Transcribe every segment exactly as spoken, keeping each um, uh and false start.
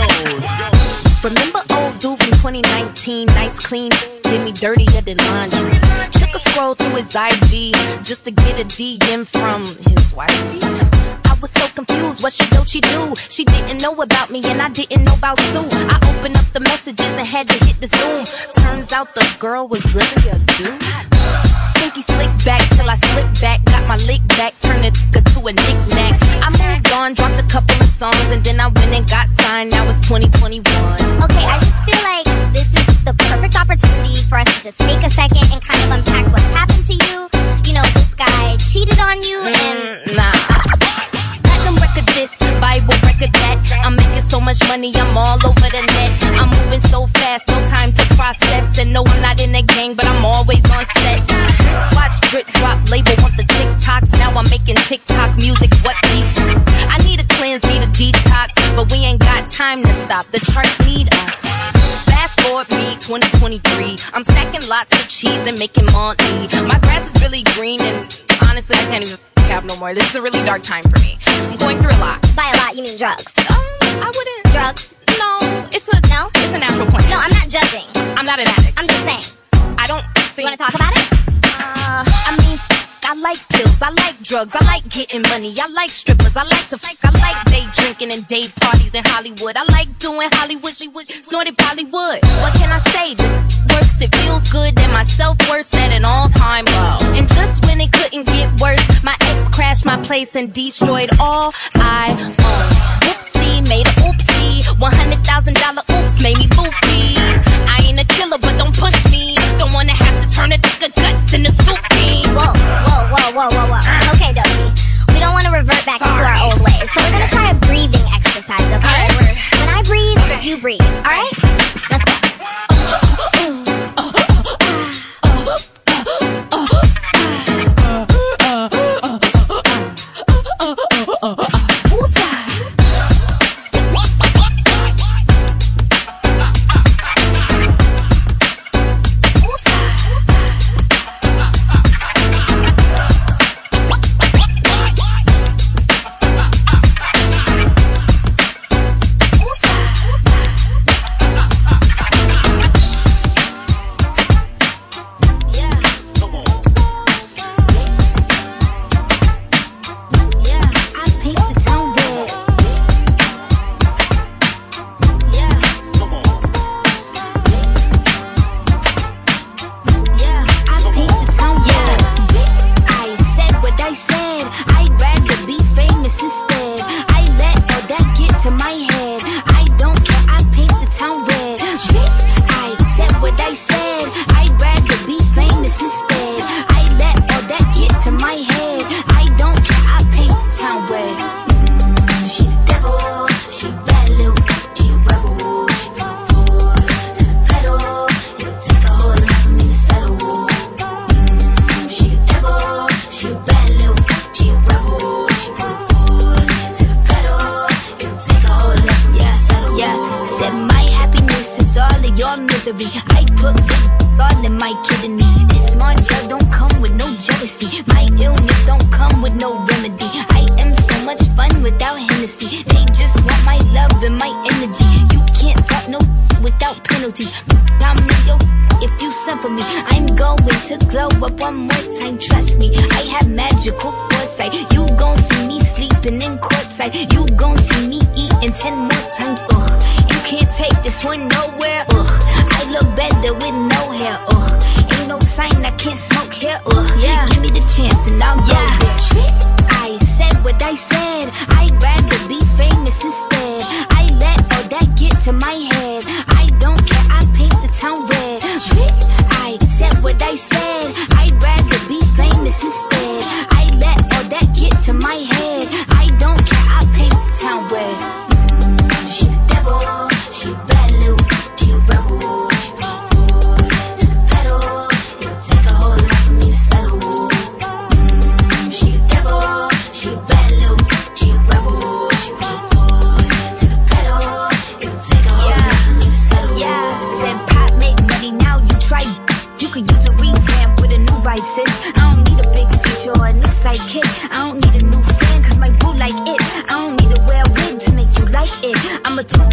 Remember old dude from twenty nineteen, nice clean, did me dirtier than laundry. Took a scroll through his I G just to get a D M from his wifey. I was so confused, what she do, she do? She didn't know about me and I didn't know about Sue. I opened up the messages and had to hit the zoom. Turns out the girl was really a dude. Think he slicked back till I slipped back, got my lick back, turned it to a knick-knack. I moved on, dropped a couple of songs, and then I went and got signed. Now it's twenty twenty-one. Okay, I just feel like this is the perfect opportunity for us to just take a second and kind of unpack what's happened to you. You know, this guy cheated on you and... Mm, nah. Platinum record this, Bible record that. I'm making so much money, I'm all over the net. I'm moving so fast, no time to process. And no, I'm not in the gang, but I'm always on set. Wristwatch, drip drop, label want the TikToks. Now I'm making TikTok music, what beat? I need a cleanse, need a detox, but we ain't got time to stop, the charts need us. Fast forward me, twenty twenty-three. I'm stacking lots of cheese and making money. My grass is really green and honestly I can't even have no more. This is a really dark time for me. I'm going through a lot. By a lot, you mean drugs? Um, I wouldn't. Drugs? No, it's a no. It's a natural plan. No, I'm not judging. I'm not an addict. I'm just saying. I don't think. You want to talk about it? Uh, I mean, I like pills, I like drugs, I like getting money, I like strippers, I like to fuck, I like day drinking and day parties in Hollywood. I like doing Hollywood, snorted Bollywood. What can I say? The works, it feels good, and my self-worth's at an all-time low. And just when it couldn't get worse, my ex crashed my place and destroyed all I own. Whoopsie, made a oopsie, one hundred thousand dollar oops made me loopy. I ain't a killer, but don't push me. Don't wanna have to turn a nigga guts into soup bean. Whoa, whoa, whoa, whoa, whoa, whoa. Okay, Doshi, we don't want to revert back Sorry. into our old ways, so we're gonna try a breathing exercise, okay? Right, when I breathe, okay. you breathe, alright? Let's go. You could use a refund.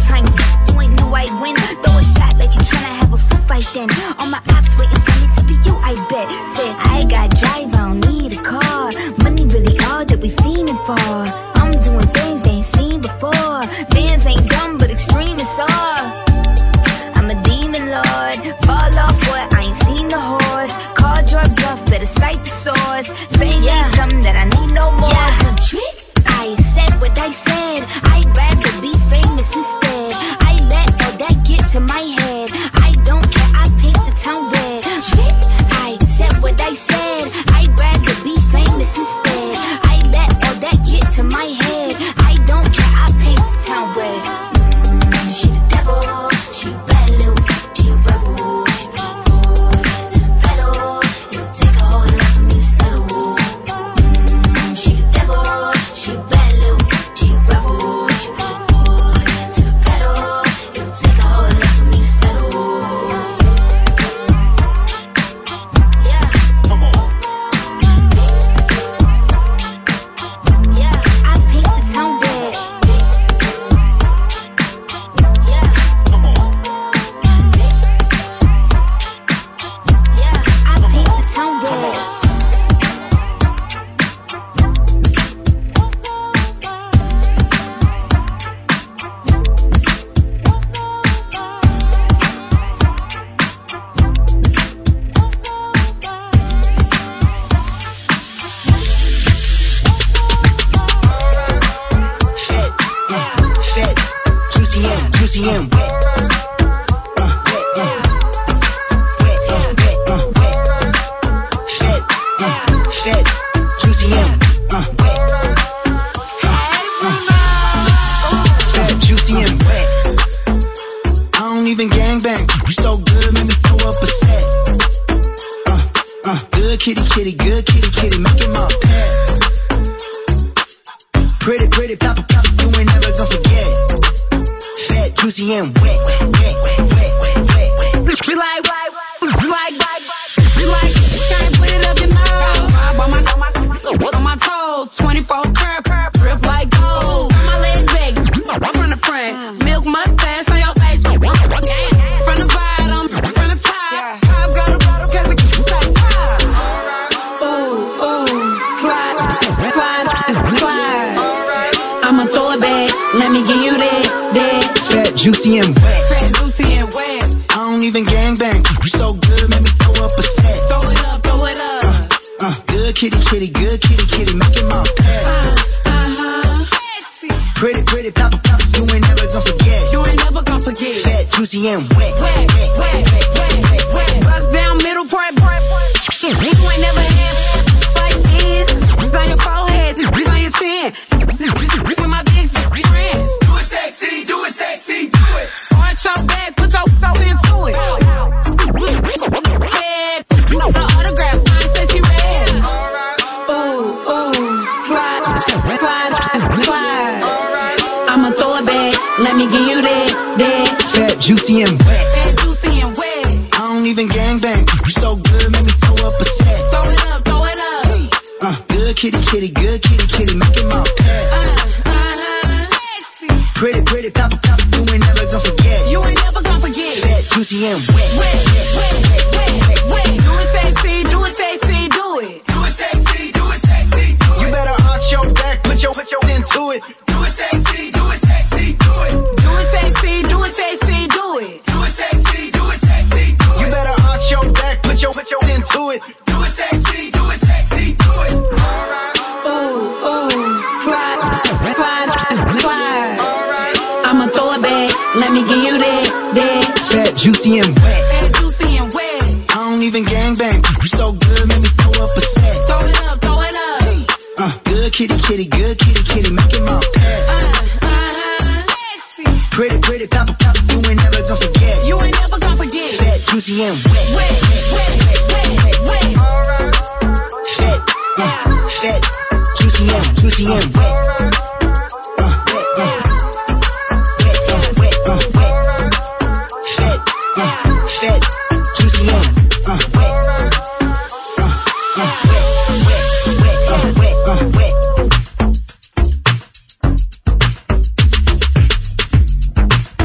time. You ain't know I'd win. Throw a shot like you tryna have a foot fight then. All my ops waiting for me to be you, I bet. Said, I got drive, I don't need a car. Money really all that we fiending for. I'm doing things they ain't seen before. Bands ain't dumb, but extreme is all. I'm a demon lord. Fall off, boy, I ain't seen the horse. Call your bluff, better cite the source. Fame yeah. ain't something that I need no more. Yeah, cause trick, I said what I said. I'd rather be famous instead. I let all that get to my head. I don't care, I paint the town red. Trick, I said what I said. I'd rather be famous instead. I let all that get to my head. I don't care, I paint the town red. Mm, she the devil, she a bad little, she a rebel. She put her foot to the pedal. It'll take a whole lot for me to settle. Mm, she the devil, she a bad little, she a rebel. She put her foot to the pedal. It'll take a whole lot for me to settle. Yeah, come on. Yeah, I paint the town red. Yeah, come on. Yeah, I paint the town red. Fat, uh, fat, juicy and juicy and wet. Uh, wet, uh, wet, uh, wet, uh, wet. Fat, uh, fat, juicy and uh, wet. Uh, uh, fat, juicy and wet. I don't even gangbang. You so good, make me throw up a set. Uh, uh, good kitty, kitty, good kitty, kitty, make it my pet. Pretty, pretty, papa, papa, you ain't never gonna forget. Fat, juicy, and wet, wet, wet, wet, wet, wet, wet. We like, we like, we like, we like, can't put it up your nose. On my, on my toes, twenty-four curb, drip like gold. My legs big, from the front, milk mustache on your face. From the bottom, from the top, top go to bottom, cause the kiss like pop. Ooh, ooh, slide, slide, slide. I'ma throw it back, let me give you that, that. Fat, juicy, and wet. Fat, juicy, and wet. I don't even gangbang. You so good, make me throw up a set. Throw it up, throw it up. Uh, uh, good kitty, kitty, good kitty, kitty, make it my pet. Uh, uh-huh. Sexy. Pretty, pretty, papa, papa, you ain't never gonna forget. You ain't never gonna forget. Fat, juicy, and wet. Wet, wet, wet, wet, wet. Bust down middle part, part, part. You ain't never had like this. It's on your forehead, it's on your chin. With my big friends. Do it sexy, do it sexy, do it. Arch your back, put your soul into it. Head, the autograph sign says she red. Ooh, ooh, slide, slide, slide. I'ma throw it back, let me give you that, that. Fat, juicy, and wet. Fat, juicy, and wet. I don't even gangbang. You so good, make me throw up a set. Throw it up, throw it up. Uh, good kitty, kitty, good kitty, kitty, make it my pet. Uh, uh-huh. Sexy. Pretty, pretty, papa, papa, you ain't never gonna forget. You ain't never gonna forget. Fat, juicy, and wet. Wet, wet, wet, wet, wet. Do it sexy, do it sexy, do it. Do it sexy, do it sexy, do it. You better arch your back, put your, put your into it. Do it sexy, do it sexy, do it. Do it sexy, do it sexy, do it. Do it sexy, do it sexy, do it. You better arch your back, put your, put your into it. Do it sexy, do it sexy, do it. Ooh, ooh, slide, slide, slide. I'ma throw it back, let me give you that, that. Fat, juicy, and wet. Fat, juicy, and wet. I don't even gangbang. You so good, make me throw up a set. Throw it up, throw it up. Uh, good kitty, kitty, good kitty, kitty, make it my pet. Uh, uh-huh. Sexy. Pretty, pretty, papa, papa, you ain't never gonna forget. You ain't never gonna forget. Fat, juicy, and wet. Wet, wet, wet, wet. Fat, uh, fat, juicy, and juicy, and wet. Uh, wet, uh, wet, uh, wet, uh, wet. Fat, uh, fat, juicy, and uh, wet. Uh, uh, wet, wet, wet, uh, wet, uh, wet.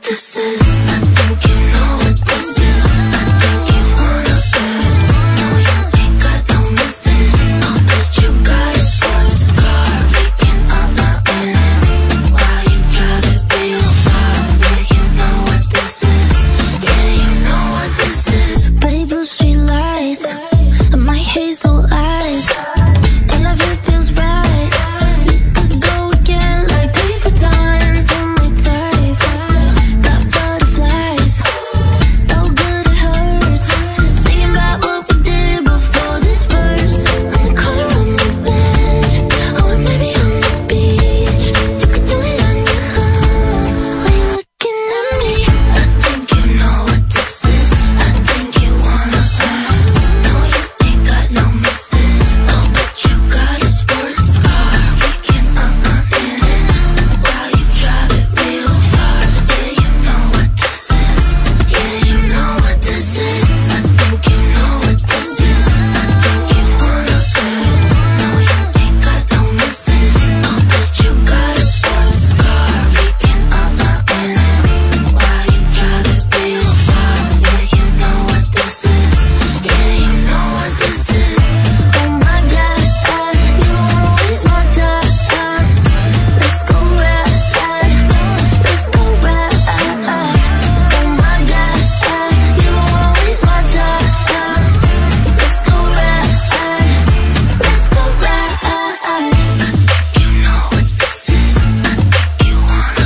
this is. I think you know what this is. I think you wanna bet. No, you ain't got no misses. I'll bet you got a sports car. We can uh-uh in it while you drive it real far. Yeah, you know what this is. Yeah, you know what this is. Pretty blue street lights and my hazel eyes. And if it feels right, we could go again like three, four times on my type. Got butterflies, so good it hurts. Thinking about what we did before this verse. On the corner of my bed, or maybe on the beach. You could do it on your own. When you're looking at me, I think you know what this is. I think you wanna bet. No, you ain't got no misses. I'll bet you got a sports car. We can uh-uh in it while you drive it real far. Yeah, you know what this is. Yeah, you know what this is. I think you know what this is. I think you wanna bet. No, you ain't got no misses. I'll bet you got a sports car. We can uh-uh in it while you drive it real far. Yeah, you know what this is. Yeah, you know what this is. Oh my God, you don't wanna waste my time. Let's go ride, let's go ride. Oh my God, you don't wanna waste my time. Let's go ride, let's go ride. You know what this is. I think you wanna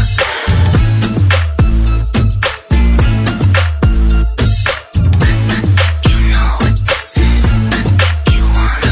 You know what this is. I think you wanna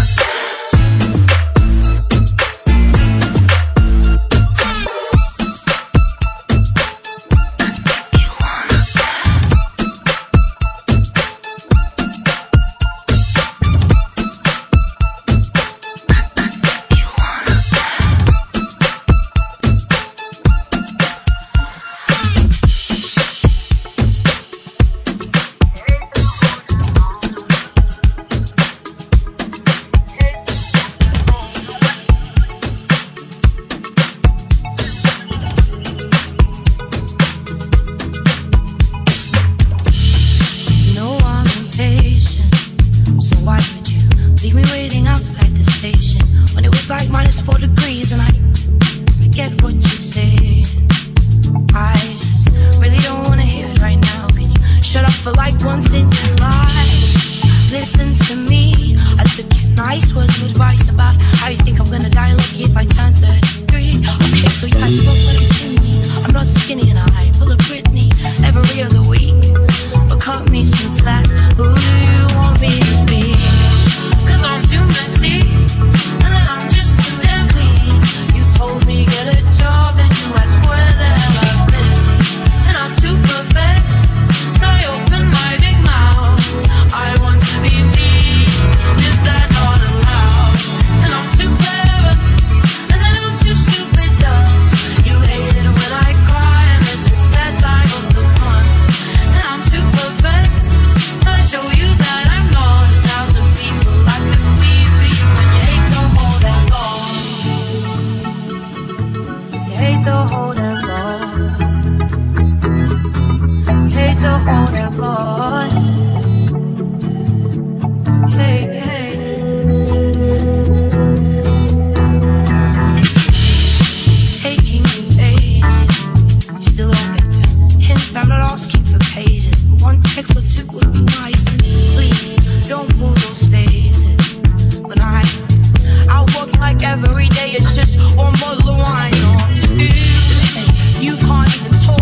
You know I'm impatient, so why would you leave me waiting outside the station when it was like minus four degrees and I, I get what you're saying. I just really don't wanna hear it right now. Can you shut up for like once in your life? Listen to me, I took your nice words of advice about how you think I'm gonna die lucky if I turn thirty-three. Okay, so yeah, I smoke like a chimney. I'm not skinny and I pull a Britney every other week. But cut me some slack, who do you want me to be? Cause I'm too messy, and then I'm just too damn clean. You told me get a job and you asked where the hell I've been. And I'm too perfect, so I open my big mouth. I want to be me, is that not allowed? And I'm too clever, and then I'm too stupid dumb. You hate it when I cry, and this is that time of the month. And I'm too perfect, so I show you that I'm not a thousand people I could be for you. And you hate the whole damn long. You hate the whole damn long. You hate the whole damn long. Hey, hey. It's taking you ages. You still don't get the hint. I'm not asking for pages, but one text or two would be nice. And please don't pull those faces when I out working like every day. It's just one bottle of wine or two. You can't even talk